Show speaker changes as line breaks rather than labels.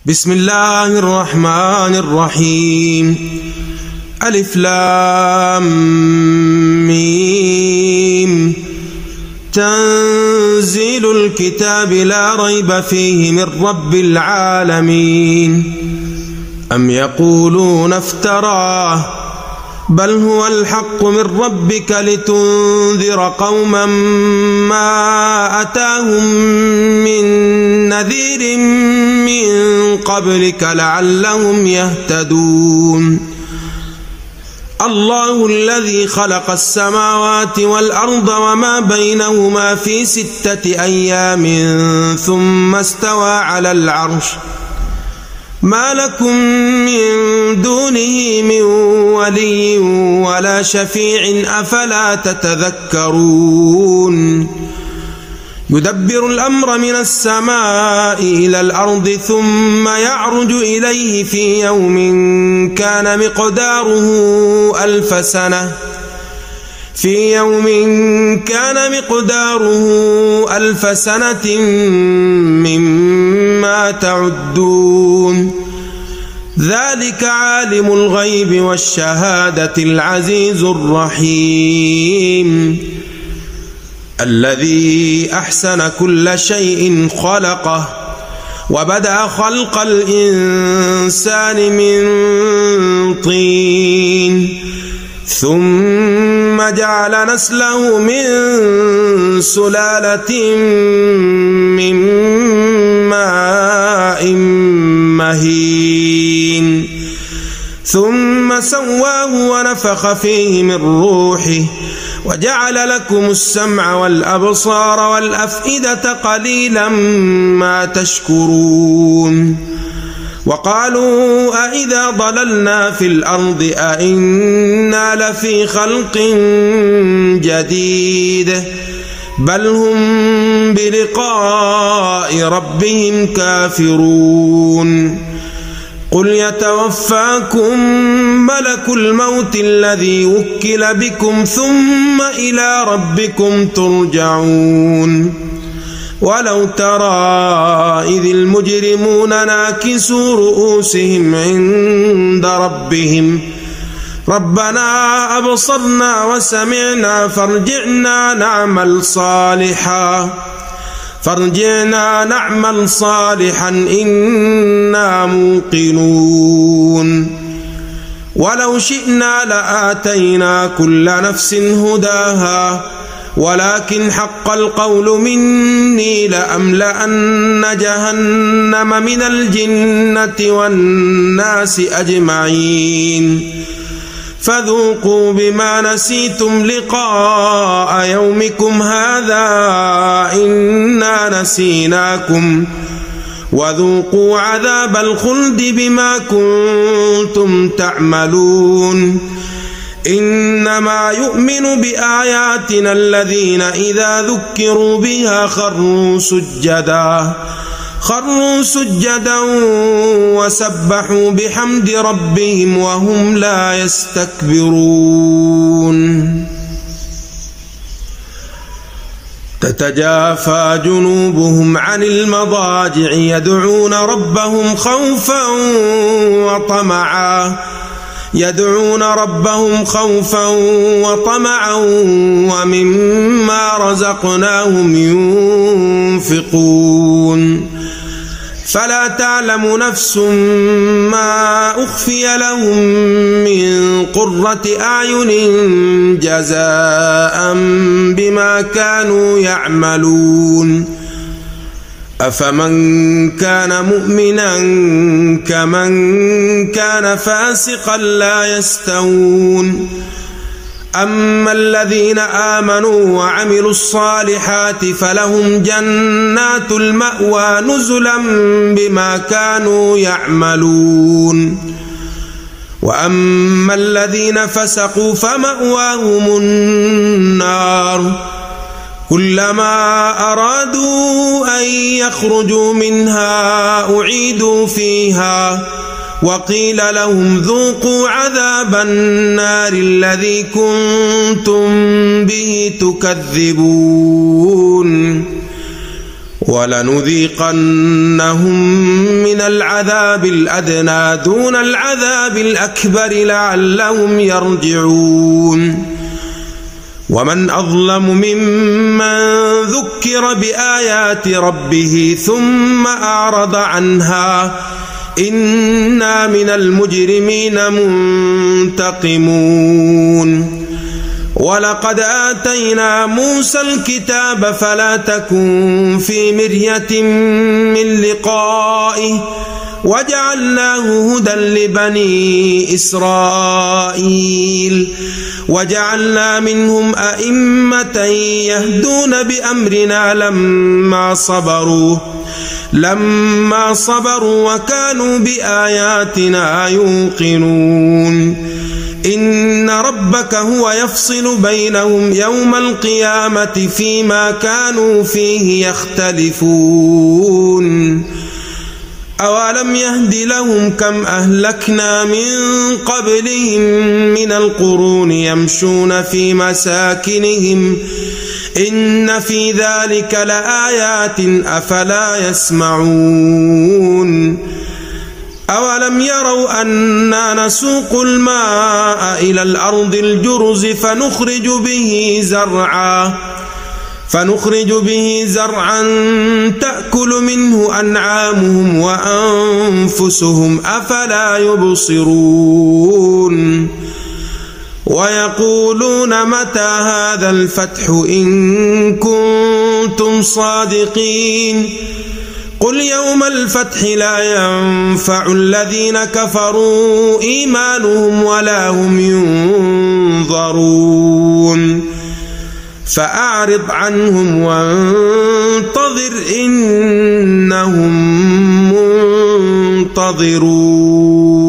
بسم الله الرحمن الرحيم. ألف لام ميم. تنزيل الكتاب لا ريب فيه من رب العالمين. أم يقولون افتراه بل هو الحق من ربك لتنذر قوما ما أتاهم من نذير من قبلك لعلهم يهتدون. الله الذي خلق السماوات والأرض وما بينهما في 6 أيام ثم استوى على العرش. ما لكم من دونه من ولي ولا شفيع أفلا تتذكرون. يدبر الأمر من السماء إلى الأرض ثم يعرج إليه في يوم كان مقداره 1000 سنة. مما تعدون. ذلك عالم الغيب والشهادة العزيز الرحيم. الذي أحسن كل شيء خلقه وبدأ خلق الإنسان من طين ثم جعل نسله من سلالة من ماء مهين ثم سواه ونفخ فيه من روحه وجعل لكم السمع والأبصار والأفئدة قليلا ما تشكرون. وقالوا أإذا ضللنا في الأرض أإنا لفي خلق جديد بل هم بلقاء ربهم كافرون. قل يتوفاكم ملك الموت الذي وكل بكم ثم إلى ربكم ترجعون. ولو ترى إذ المجرمون ناكسوا رؤوسهم عند ربهم ربنا أبصرنا وسمعنا فارجعنا نعمل صالحا إنا موقنون. ولو شئنا لآتينا كل نفس هداها ولكن حق القول مني لأملأن جهنم من الجنة والناس أجمعين. فذوقوا بما نسيتم لقاء يومكم هذا إنا نسيناكم وذوقوا عذاب الخلد بما كنتم تعملون. إنما يؤمن بآياتنا الذين إذا ذكروا بها خروا سجدا وسبحوا بحمد ربهم وهم لا يستكبرون. تتجافى جنوبهم عن المضاجع يدعون ربهم خوفا وطمعا ومما رزقناهم ينفقون. فلا تعلم نفس ما أخفي لهم من قرة أعين جزاء بما كانوا يعملون. أفمن كان مؤمنا كمن كان فاسقا لا يستوون. أما الذين آمنوا وعملوا الصالحات فلهم جنات المأوى نزلا بما كانوا يعملون. وأما الذين فسقوا فمأواهم النار كلما أرادوا أن يخرجوا منها أعيدوا فيها وقيل لهم ذوقوا عذاب النار الذي كنتم به تكذبون. ولنذيقنهم من العذاب الأدنى دون العذاب الأكبر لعلهم يرجعون ومن أظلم ممن ذكر بآيات ربه ثم أعرض عنها إنا من المجرمين منتقمون ولقد آتينا موسى الكتاب فلا تكن في مرية من لقائه وجعلناه هدى لبني إسرائيل وجعلنا منهم أئمة يهدون بأمرنا لما صبروا وكانوا بآياتنا يوقنون إن ربك هو يفصل بينهم يوم القيامة فيما كانوا فيه يختلفون أولم يهد لهم كم أهلكنا من قبلهم من القرون يمشون في مساكنهم إن في ذلك لآيات أفلا يسمعون أولم يروا أنا نسوق الماء إلى الأرض الجرز فنخرج به زرعا تأكل منه أنعامهم وأنفسهم أفلا يبصرون ويقولون متى هذا الفتح إن كنتم صادقين قل يوم الفتح لا ينفع الذين كفروا إيمانهم ولا هم ينظرون فأعرض عنهم وانتظر إنهم منتظرون